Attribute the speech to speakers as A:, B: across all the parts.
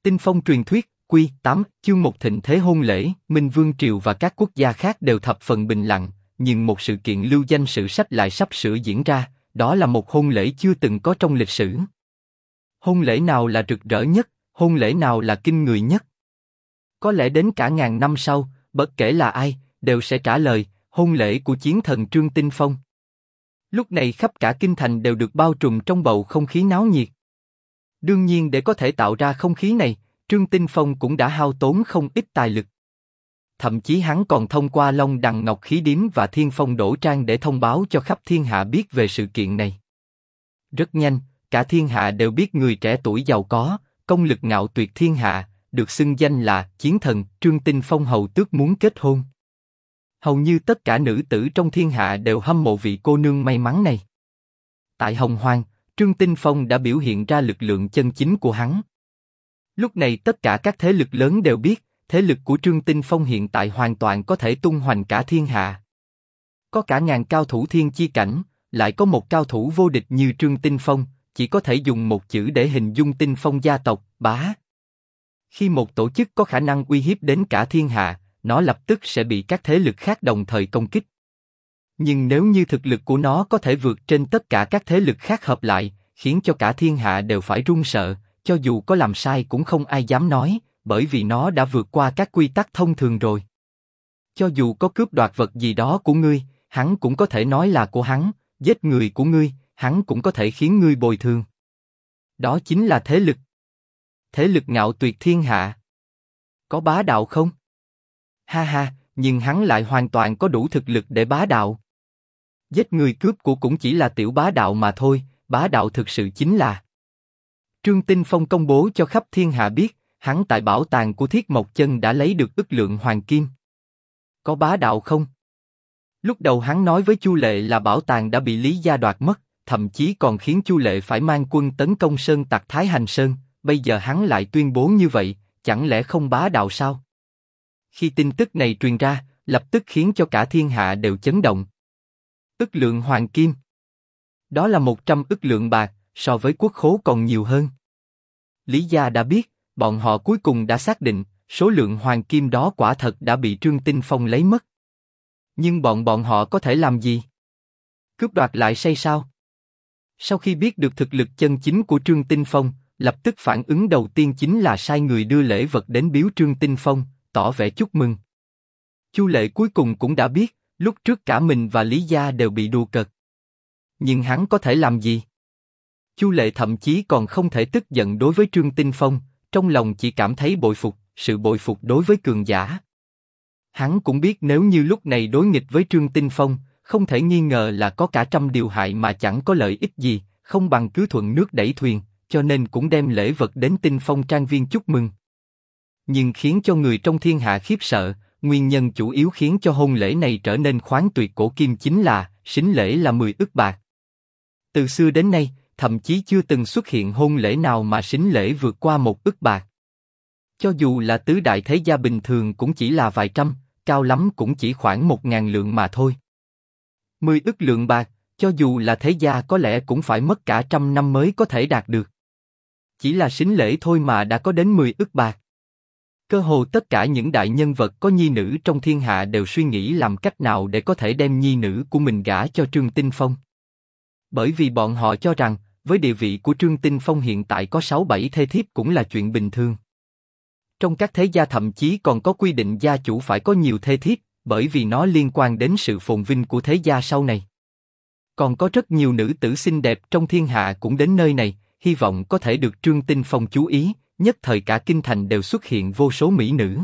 A: Tinh Phong truyền thuyết, Quy 8, chương 1 thịnh thế hôn lễ. Minh Vương Triều và các quốc gia khác đều thập phần bình lặng, nhưng một sự kiện lưu danh sử sách lại sắp sửa diễn ra, đó là một hôn lễ chưa từng có trong lịch sử. Hôn lễ nào là rực rỡ nhất, hôn lễ nào là kinh người nhất? Có lẽ đến cả ngàn năm sau, bất kể là ai, đều sẽ trả lời, hôn lễ của chiến thần Trương Tinh Phong. Lúc này khắp cả kinh thành đều được bao trùm trong bầu không khí náo nhiệt. Đương nhiên để có thể tạo ra không khí này, Trương Tinh Phong cũng đã hao tốn không ít tài lực. Thậm chí hắn còn thông qua Long Đằng Ngọc Khí Điếm và Thiên Phong Đỗ Trang để thông báo cho khắp thiên hạ biết về sự kiện này. Rất nhanh, cả thiên hạ đều biết người trẻ tuổi giàu có, công lực ngạo tuyệt thiên hạ, được xưng danh là chiến thần Trương Tinh Phong hầu tước muốn kết hôn. Hầu như tất cả nữ tử trong thiên hạ đều hâm mộ vị cô nương may mắn này. Tại Hồng Hoang, Trương Tinh Phong đã biểu hiện ra lực lượng chân chính của hắn. Lúc này tất cả các thế lực lớn đều biết, thế lực của Trương Tinh Phong hiện tại hoàn toàn có thể tung hoành cả thiên hạ. Có cả ngàn cao thủ thiên chi cảnh, lại có một cao thủ vô địch như Trương Tinh Phong, chỉ có thể dùng một chữ để hình dung Tinh Phong gia tộc, bá. Khi một tổ chức có khả năng uy hiếp đến cả thiên hạ, nó lập tức sẽ bị các thế lực khác đồng thời công kích. Nhưng nếu như thực lực của nó có thể vượt trên tất cả các thế lực khác hợp lại, khiến cho cả thiên hạ đều phải run sợ, cho dù có làm sai cũng không ai dám nói, bởi vì nó đã vượt qua các quy tắc thông thường rồi. Cho dù có cướp đoạt vật gì đó của ngươi, hắn cũng có thể nói là của hắn, giết người của ngươi, hắn cũng có thể khiến ngươi bồi thường. Đó chính là thế lực. Thế lực ngạo tuyệt thiên hạ. Có bá đạo không? Ha ha, nhưng hắn lại hoàn toàn có đủ thực lực để bá đạo. Giết người cướp của cũng chỉ là tiểu bá đạo mà thôi, bá đạo thực sự chính là. Trương Tinh Phong công bố cho khắp thiên hạ biết, hắn tại bảo tàng của Thiết Mộc Chân đã lấy được ức lượng hoàng kim. Có bá đạo không? Lúc đầu hắn nói với Chu Lệ là bảo tàng đã bị Lý Gia đoạt mất, thậm chí còn khiến Chu Lệ phải mang quân tấn công Sơn Tặc Thái Hành Sơn, bây giờ hắn lại tuyên bố như vậy, chẳng lẽ không bá đạo sao? Khi tin tức này truyền ra, lập tức khiến cho cả thiên hạ đều chấn động. Ức lượng hoàng kim. Đó là 100 ức lượng bạc, so với quốc khố còn nhiều hơn. Lý Gia đã biết, bọn họ cuối cùng đã xác định, số lượng hoàng kim đó quả thật đã bị Trương Tinh Phong lấy mất. Nhưng bọn họ có thể làm gì? Cướp đoạt lại say sao? Sau khi biết được thực lực chân chính của Trương Tinh Phong, lập tức phản ứng đầu tiên chính là sai người đưa lễ vật đến biếu Trương Tinh Phong, tỏ vẻ chúc mừng. Chu Lệ cuối cùng cũng đã biết, lúc trước cả mình và Lý Gia đều bị đùa cợt. Nhưng hắn có thể làm gì? Chu Lệ thậm chí còn không thể tức giận đối với Trương Tinh Phong, trong lòng chỉ cảm thấy bội phục, sự bội phục đối với cường giả. Hắn cũng biết nếu như lúc này đối nghịch với Trương Tinh Phong, không thể nghi ngờ là có cả trăm điều hại mà chẳng có lợi ích gì, không bằng cứ thuận nước đẩy thuyền, cho nên cũng đem lễ vật đến Tinh Phong trang viên chúc mừng. Nhưng khiến cho người trong thiên hạ khiếp sợ, nguyên nhân chủ yếu khiến cho hôn lễ này trở nên khoáng tuyệt cổ kim chính là, sính lễ là 10 ức bạc. Từ xưa đến nay, thậm chí chưa từng xuất hiện hôn lễ nào mà sính lễ vượt qua 1 ức bạc. Cho dù là tứ đại thế gia bình thường cũng chỉ là vài trăm, cao lắm cũng chỉ khoảng 1.000 lượng mà thôi. 10 ức lượng bạc, cho dù là thế gia có lẽ cũng phải mất cả trăm năm mới có thể đạt được. Chỉ là sính lễ thôi mà đã có đến 10 ức bạc. Cơ hồ tất cả những đại nhân vật có nhi nữ trong thiên hạ đều suy nghĩ làm cách nào để có thể đem nhi nữ của mình gả cho Trương Tinh Phong. Bởi vì bọn họ cho rằng, với địa vị của Trương Tinh Phong hiện tại có 6-7 thê thiếp cũng là chuyện bình thường. Trong các thế gia thậm chí còn có quy định gia chủ phải có nhiều thê thiếp, bởi vì nó liên quan đến sự phồn vinh của thế gia sau này. Còn có rất nhiều nữ tử xinh đẹp trong thiên hạ cũng đến nơi này, hy vọng có thể được Trương Tinh Phong chú ý, nhất thời cả kinh thành đều xuất hiện vô số mỹ nữ.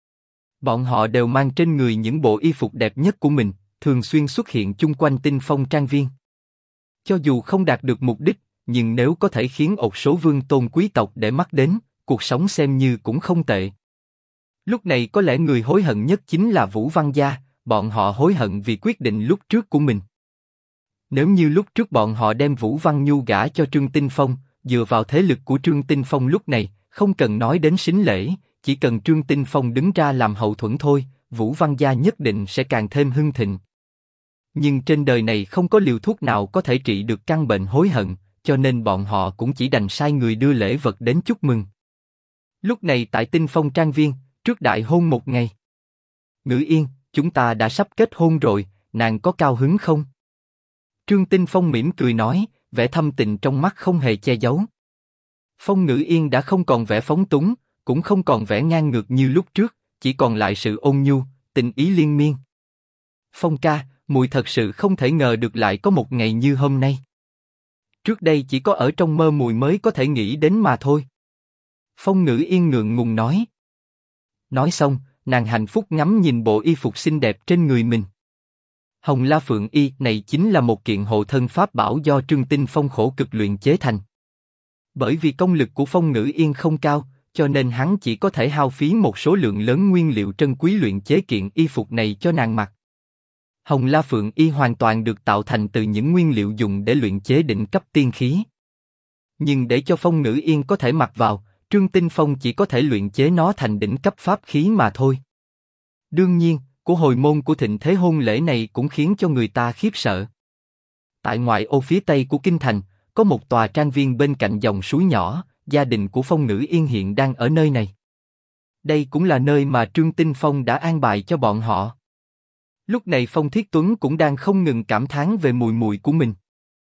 A: Bọn họ đều mang trên người những bộ y phục đẹp nhất của mình, thường xuyên xuất hiện chung quanh Tinh Phong trang viên. Cho dù không đạt được mục đích, nhưng nếu có thể khiến một số vương tôn quý tộc để mắt đến, cuộc sống xem như cũng không tệ. Lúc này có lẽ người hối hận nhất chính là Vũ Văn gia, bọn họ hối hận vì quyết định lúc trước của mình. Nếu như lúc trước bọn họ đem Vũ Văn Nhu gả cho Trương Tinh Phong, dựa vào thế lực của Trương Tinh Phong lúc này, không cần nói đến sính lễ, chỉ cần Trương Tinh Phong đứng ra làm hậu thuẫn thôi, Vũ Văn gia nhất định sẽ càng thêm hưng thịnh. Nhưng trên đời này không có liều thuốc nào có thể trị được căn bệnh hối hận, cho nên bọn họ cũng chỉ đành sai người đưa lễ vật đến chúc mừng. Lúc này tại Tinh Phong Trang Viên, trước đại hôn một ngày. Ngữ Yên, chúng ta đã sắp kết hôn rồi, nàng có cao hứng không? Trương Tinh Phong mỉm cười nói, vẻ thâm tình trong mắt không hề che giấu. Phong Ngữ Yên đã không còn vẻ phóng túng, cũng không còn vẻ ngang ngược như lúc trước, chỉ còn lại sự ôn nhu, tình ý liên miên. Phong ca, muội thật sự không thể ngờ được lại có một ngày như hôm nay. Trước đây chỉ có ở trong mơ muội mới có thể nghĩ đến mà thôi. Phong Ngữ Yên ngượng ngùng nói. Nói xong, nàng hạnh phúc ngắm nhìn bộ y phục xinh đẹp trên người mình. Hồng La Phượng Y này chính là một kiện hộ thân pháp bảo do Trương Tinh Phong khổ cực luyện chế thành. Bởi vì công lực của Phong Ngữ Yên không cao, cho nên hắn chỉ có thể hao phí một số lượng lớn nguyên liệu trân quý luyện chế kiện y phục này cho nàng mặc. Hồng La Phượng Y hoàn toàn được tạo thành từ những nguyên liệu dùng để luyện chế đỉnh cấp tiên khí. Nhưng để cho Phong Ngữ Yên có thể mặc vào, Trương Tinh Phong chỉ có thể luyện chế nó thành đỉnh cấp pháp khí mà thôi. Đương nhiên, của hồi môn của thịnh thế hôn lễ này cũng khiến cho người ta khiếp sợ. Tại ngoại ô phía tây của kinh thành, có một tòa trang viên bên cạnh dòng suối nhỏ, gia đình của Phong Ngữ Yên hiện đang ở nơi này. Đây cũng là nơi mà Trương Tinh Phong đã an bài cho bọn họ. Lúc này Phong Thiết Tuấn cũng đang không ngừng cảm thán về mùi mùi của mình.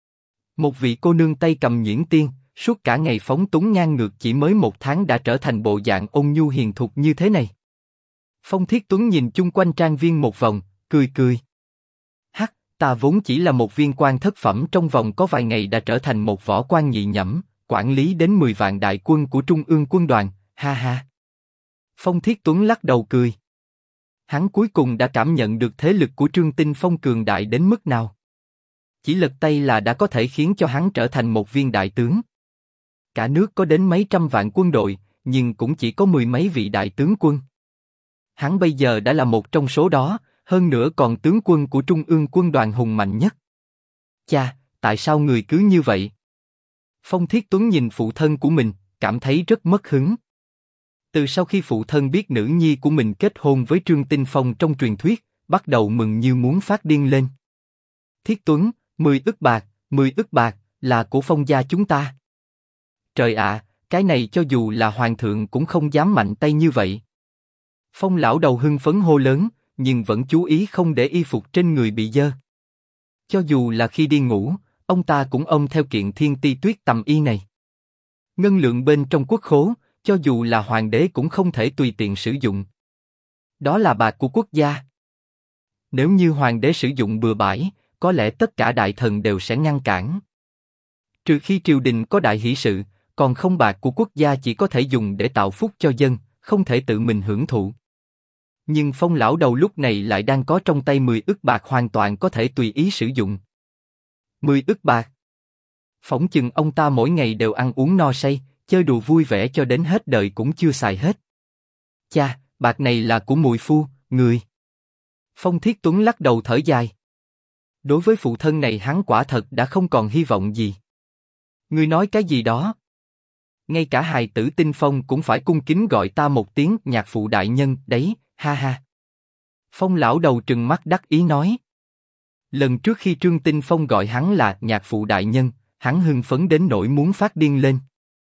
A: Một vị cô nương tay cầm nhuyễn tiên, suốt cả ngày phóng túng ngang ngược chỉ mới 1 tháng đã trở thành bộ dạng ôn nhu hiền thục như thế này. Phong Thiết Tuấn nhìn chung quanh trang viên một vòng, cười cười. Hắc, ta vốn chỉ là một viên quan thất phẩm trong vòng có vài ngày đã trở thành một võ quan nhị nhẫm, quản lý đến 10 vạn đại quân của Trung ương quân đoàn, ha ha. Phong Thiết Tuấn lắc đầu cười. Hắn cuối cùng đã cảm nhận được thế lực của Trương Tinh Phong cường đại đến mức nào. Chỉ lật tay là đã có thể khiến cho hắn trở thành một viên đại tướng. Cả nước có đến mấy trăm vạn quân đội, nhưng cũng chỉ có 10 mấy vị đại tướng quân. Hắn bây giờ đã là một trong số đó, hơn nữa còn tướng quân của Trung ương quân đoàn hùng mạnh nhất. Cha, tại sao người cứ như vậy? Phong Thiết Tuấn nhìn phụ thân của mình, cảm thấy rất mất hứng. Từ sau khi phụ thân biết nữ nhi của mình kết hôn với Trương Tinh Phong trong truyền thuyết, bắt đầu mừng như muốn phát điên lên. Thiết Tuấn, 10 ức bạc, 10 ức bạc, là của Phong gia chúng ta. Trời ạ, cái này cho dù là hoàng thượng cũng không dám mạnh tay như vậy. Phong lão đầu hưng phấn hô lớn, nhưng vẫn chú ý không để y phục trên người bị dơ. Cho dù là khi đi ngủ, ông ta cũng ôm theo kiện Thiên Ti Tuyết tầm y này. Ngân lượng bên trong quốc khố, cho dù là hoàng đế cũng không thể tùy tiện sử dụng. Đó là bạc của quốc gia. Nếu như hoàng đế sử dụng bừa bãi, có lẽ tất cả đại thần đều sẽ ngăn cản. Trừ khi triều đình có đại hỷ sự, còn không bạc của quốc gia chỉ có thể dùng để tạo phúc cho dân, không thể tự mình hưởng thụ. Nhưng Phong lão đầu lúc này lại đang có trong tay 10 ức bạc hoàn toàn có thể tùy ý sử dụng. 10 ức bạc. Phỏng chừng ông ta mỗi ngày đều ăn uống no say, chơi đùa vui vẻ cho đến hết đời cũng chưa xài hết. Cha, bạc này là của muội phu, người. Phong Thiết Tuấn lắc đầu thở dài. Đối với phụ thân này hắn quả thật đã không còn hy vọng gì. Ngươi nói cái gì đó? Ngay cả hài tử Tinh Phong cũng phải cung kính gọi ta một tiếng nhạc phụ đại nhân đấy, ha ha. Phong lão đầu trừng mắt đắc ý nói. Lần trước khi Trương Tinh Phong gọi hắn là nhạc phụ đại nhân, hắn hưng phấn đến nỗi muốn phát điên lên.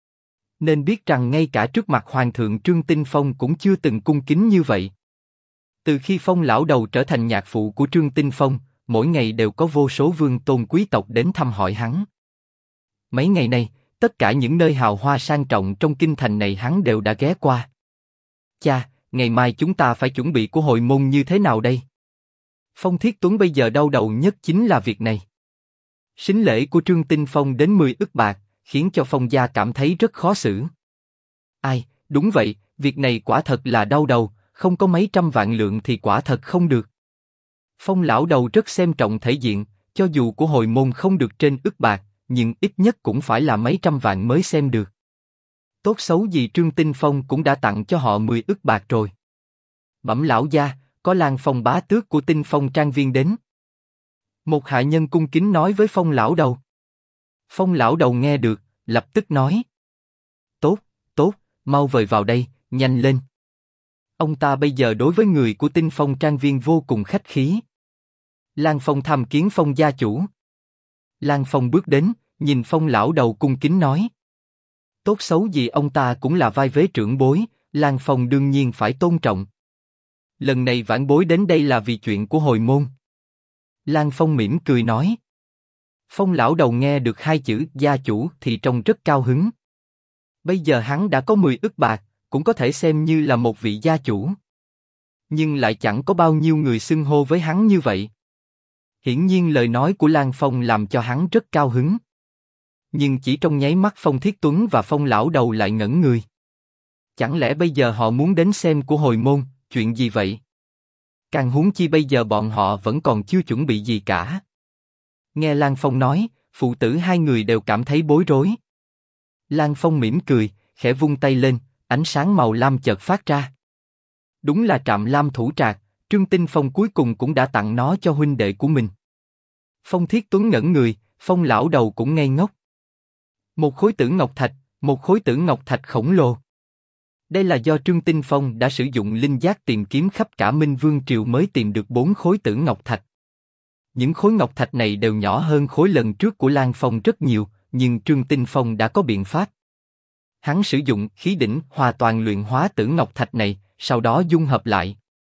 A: Nên biết rằng ngay cả trước mặt hoàng thượng Trương Tinh Phong cũng chưa từng cung kính như vậy. Từ khi Phong lão đầu trở thành nhạc phụ của Trương Tinh Phong, mỗi ngày đều có vô số vương tôn quý tộc đến thăm hỏi hắn. Mấy ngày nay, tất cả những nơi hào hoa sang trọng trong kinh thành này hắn đều đã ghé qua. Cha, ngày mai chúng ta phải chuẩn bị của hồi môn như thế nào đây? Phong Thiết Tuấn bây giờ đau đầu nhất chính là việc này. Sính lễ của Trương Tinh Phong đến 10 ức bạc, khiến cho Phong gia cảm thấy rất khó xử. Ai, đúng vậy, việc này quả thật là đau đầu, không có mấy trăm vạn lượng thì quả thật không được. Phong lão đầu rất xem trọng thể diện, cho dù của hồi môn không được trên ức bạc, nhưng ít nhất cũng phải là mấy trăm vạn mới xem được. Tốt xấu gì Trương Tinh Phong cũng đã tặng cho họ 10 ức bạc rồi. Bẩm lão gia, có Lan Phong bá tước của Tinh Phong Trang Viên đến. Một hạ nhân cung kính nói với Phong lão đầu. Phong lão đầu nghe được, lập tức nói. Tốt, tốt, mau vời vào đây, nhanh lên. Ông ta bây giờ đối với người của Tinh Phong Trang Viên vô cùng khách khí. Lan Phong tham kiến Phong gia chủ. Lan Phong bước đến, nhìn Phong lão đầu cung kính nói. Tốt xấu gì ông ta cũng là vai vế trưởng bối, Lan Phong đương nhiên phải tôn trọng. Lần này vãn bối đến đây là vì chuyện của hồi môn. Lan Phong mỉm cười nói. Phong lão đầu nghe được hai chữ gia chủ thì trông rất cao hứng. Bây giờ hắn đã có 10 ức bạc, cũng có thể xem như là một vị gia chủ. Nhưng lại chẳng có bao nhiêu người xưng hô với hắn như vậy. Hiển nhiên lời nói của Lan Phong làm cho hắn rất cao hứng. Nhưng chỉ trong nháy mắt Phong Thiết Tuấn và Phong lão đầu lại ngẩn người. Chẳng lẽ bây giờ họ muốn đến xem của hồi môn, chuyện gì vậy? Càng huống chi bây giờ bọn họ vẫn còn chưa chuẩn bị gì cả. Nghe Lan Phong nói, phụ tử hai người đều cảm thấy bối rối. Lan Phong mỉm cười, khẽ vung tay lên, ánh sáng màu lam chợt phát ra. Đúng là Trạm Lam Thủ Trạc, Trương Tinh Phong cuối cùng cũng đã tặng nó cho huynh đệ của mình. Phong Thiết Tuấn ngẩn người, Phong lão đầu cũng ngây ngốc. Một khối tử ngọc thạch, một khối tử ngọc thạch khổng lồ. Đây là do Trương Tinh Phong đã sử dụng linh giác tìm kiếm khắp cả Minh Vương Triều mới tìm được 4 khối tử ngọc thạch. Những khối ngọc thạch này đều nhỏ hơn khối lần trước của Lan Phong rất nhiều, nhưng Trương Tinh Phong đã có biện pháp. Hắn sử dụng khí đỉnh hòa toàn luyện hóa tử ngọc thạch này, sau đó dung hợp lại.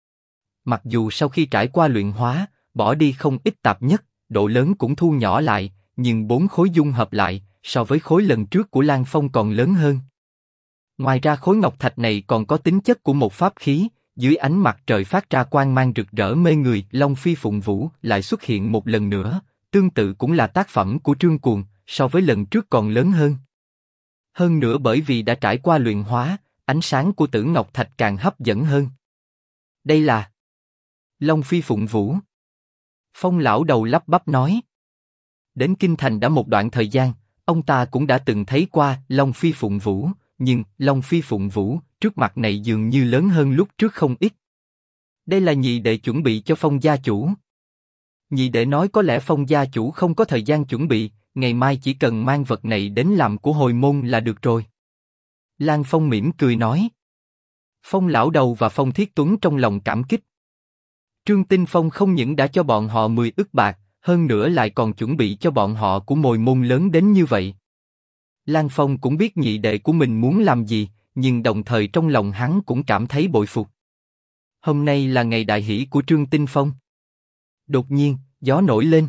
A: Mặc dù sau khi trải qua luyện hóa, bỏ đi không ít tạp nhất, độ lớn cũng thu nhỏ lại, nhưng 4 khối dung hợp lại, so với khối lần trước của Lan Phong còn lớn hơn. Ngoài ra khối ngọc thạch này còn có tính chất của một pháp khí, dưới ánh mặt trời phát ra quang mang rực rỡ mê người. Long Phi Phụng Vũ lại xuất hiện một lần nữa, tương tự cũng là tác phẩm của Trương Cuồng, so với lần trước còn lớn hơn. Hơn nữa bởi vì đã trải qua luyện hóa, ánh sáng của tử ngọc thạch càng hấp dẫn hơn. Đây là Long Phi Phụng Vũ. Phong lão đầu lắp bắp nói. Đến Kinh Thành đã một đoạn thời gian, ông ta cũng đã từng thấy qua Long Phi Phụng Vũ, nhưng Long Phi Phụng Vũ trước mặt này dường như lớn hơn lúc trước không ít. Đây là nhị đệ chuẩn bị cho Phong gia chủ. Nhị đệ nói có lẽ Phong gia chủ không có thời gian chuẩn bị, ngày mai chỉ cần mang vật này đến làm của hồi môn là được rồi. Lan Phong mỉm cười nói. Phong lão đầu và Phong Thiết Tuấn trong lòng cảm kích. Trương Tinh Phong không những đã cho bọn họ 10 ức bạc, hơn nữa lại còn chuẩn bị cho bọn họ của hồi môn lớn đến như vậy. Lan Phong cũng biết nhị đệ của mình muốn làm gì, nhưng đồng thời trong lòng hắn cũng cảm thấy bội phục. Hôm nay là ngày đại hỷ của Trương Tinh Phong. Đột nhiên, gió nổi lên.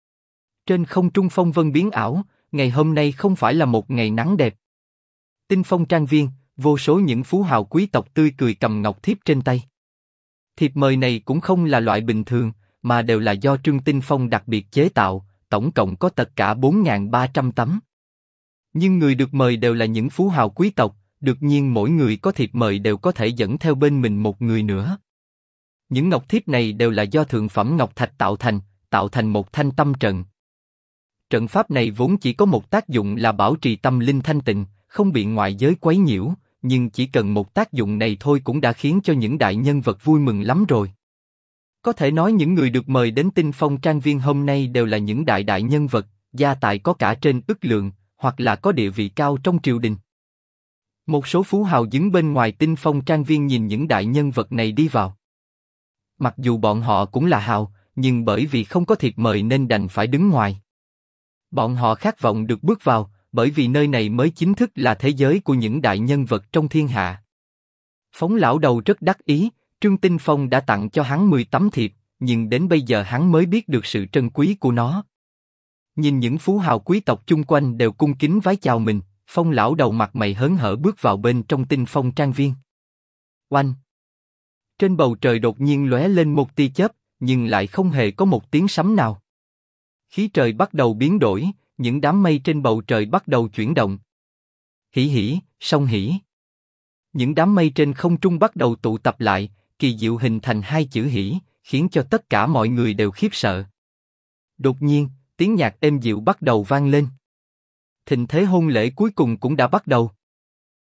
A: Trên không trung phong vân biến ảo, ngày hôm nay không phải là một ngày nắng đẹp. Tinh Phong trang viên, vô số những phú hào quý tộc tươi cười cầm ngọc thiếp trên tay. Thiệp mời này cũng không là loại bình thường, mà đều là do Trương Tinh Phong đặc biệt chế tạo, tổng cộng có tất cả 4.300 tấm. Nhưng người được mời đều là những phú hào quý tộc, đương nhiên mỗi người có thiệp mời đều có thể dẫn theo bên mình một người nữa. Những ngọc thiếp này đều là do thượng phẩm ngọc thạch tạo thành một thanh tâm trận. Trận pháp này vốn chỉ có một tác dụng là bảo trì tâm linh thanh tịnh, không bị ngoại giới quấy nhiễu, nhưng chỉ cần một tác dụng này thôi cũng đã khiến cho những đại nhân vật vui mừng lắm rồi. Có thể nói những người được mời đến Tinh Phong trang viên hôm nay đều là những đại nhân vật, gia tài có cả trên ức lượng, hoặc là có địa vị cao trong triều đình. Một số phú hào đứng bên ngoài Tinh Phong trang viên nhìn những đại nhân vật này đi vào. Mặc dù bọn họ cũng là hào, nhưng bởi vì không có thiệp mời nên đành phải đứng ngoài. Bọn họ khát vọng được bước vào, bởi vì nơi này mới chính thức là thế giới của những đại nhân vật trong thiên hạ. Phong lão đầu rất đắc ý, Trương Tinh Phong đã tặng cho hắn 10 tấm thiệp, nhưng đến bây giờ hắn mới biết được sự trân quý của nó. Nhìn những phú hào quý tộc chung quanh đều cung kính vái chào mình, Phong lão đầu mặt mày hớn hở bước vào bên trong Tinh Phong trang viên. Oanh! Trên bầu trời đột nhiên lóe lên một tia chớp, nhưng lại không hề có một tiếng sấm nào. Khí trời bắt đầu biến đổi, những đám mây trên bầu trời bắt đầu chuyển động. Hỉ hỉ, song hỉ. Những đám mây trên không trung bắt đầu tụ tập lại, kỳ diệu hình thành hai chữ hỉ, khiến cho tất cả mọi người đều khiếp sợ. Đột nhiên, tiếng nhạc êm dịu bắt đầu vang lên. Thịnh thế hôn lễ cuối cùng cũng đã bắt đầu.